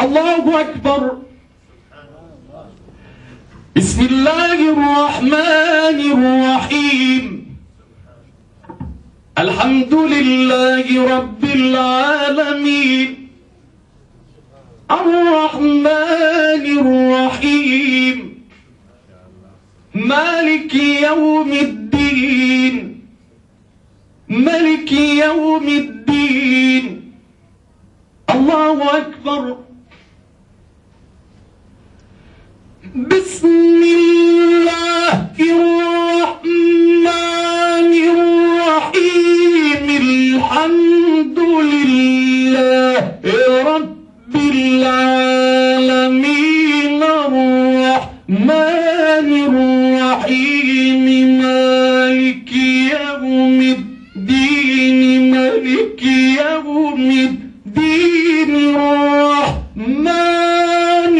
الله أكبر. بسم الله الرحمن الرحيم. الحمد لله رب العالمين الرحمن الرحيم مالك يوم الدين ملك يوم الدين. الله أكبر. بسم الله الرحمن الرحيم. الحمد لله رب العالمين الرحمن الرحيم مالك يوم الدين ملك يوم الدين الرحمن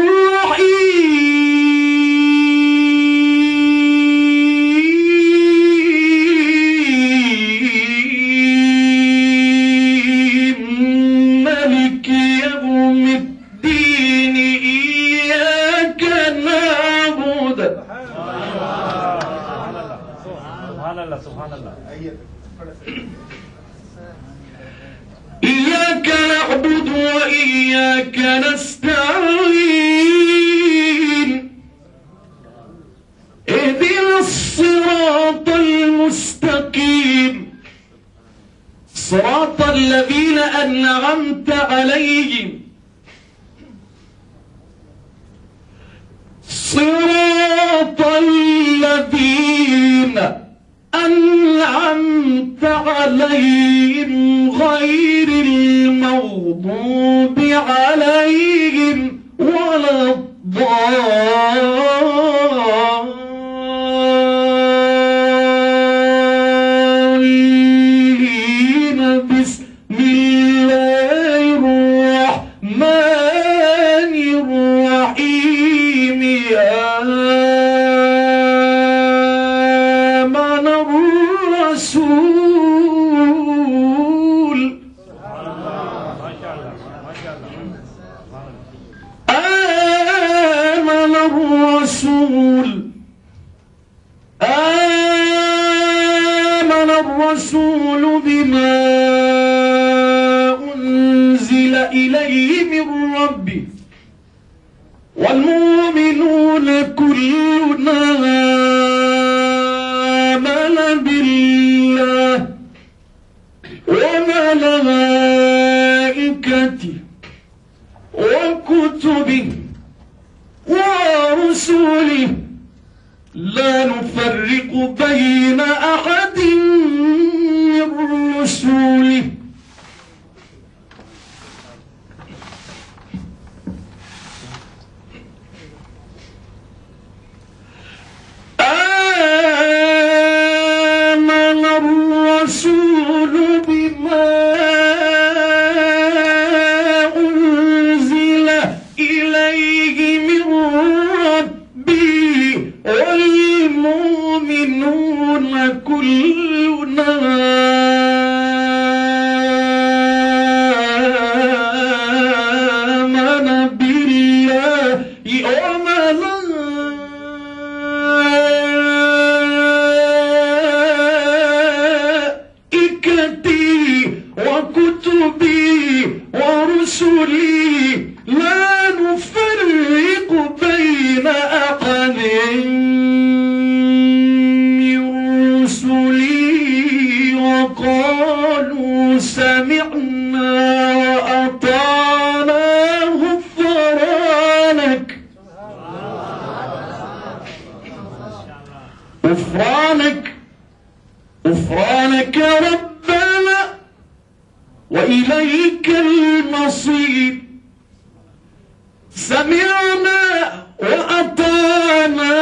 الرحيم ملك يوم الدين. إياك نعبد. سبحان الله سبحان الله. إياك نعبد وإياك نستعين. اهدنا الصراط المستقيم صراط الذين أنعمت عليهم صراط الذين أنعمت عليهم غير المغضوب عليهم ولا الضالين. بسم الله الرحمن الرحيم. آمن الرسول آمن الرسول آمن الرسول بما أنزل إليه من ربه والمؤمنون كلنا آمن بالله وملائكته وكتبه ورسله لا نفرق بين أحد من رسله. آمن الرسول بما أنزل إليه من ربه والمؤمنون كلنا آمن بالله وملائكته وكتبه ورسله لا نفرق بين أحد من رسله وقالوا سمعنا وأطعنا غفرانك غفرانك غفرانك ربنا وإليك المصير. سمعنا وأطعنا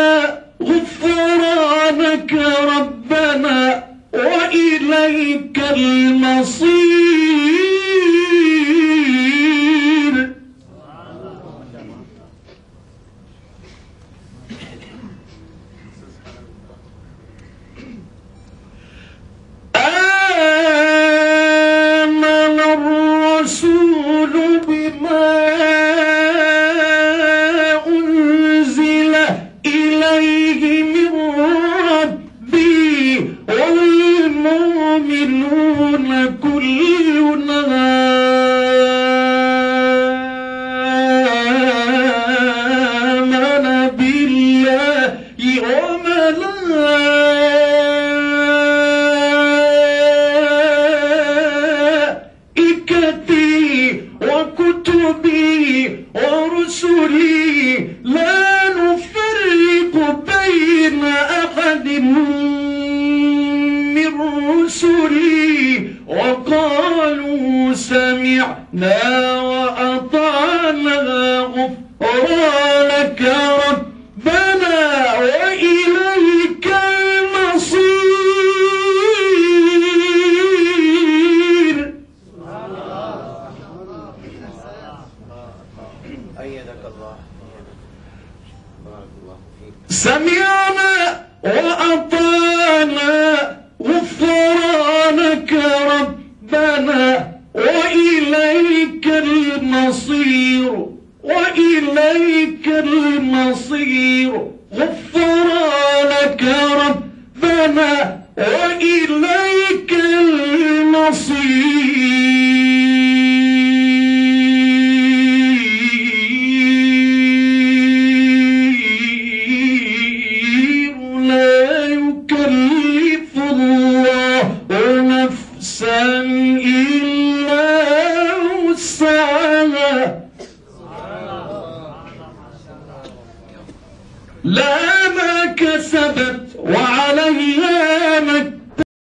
غفرانك ربنا وإليك المصير. آمن الرسول بما وأطعنا غفرانك ربنا وإليك المصير. أيدك الله. بارك الله فيك. سمعنا وأطعنا غفرانك ربنا وإليك المصير وإليك المصير. غفرانك ربنا وإليك المصير.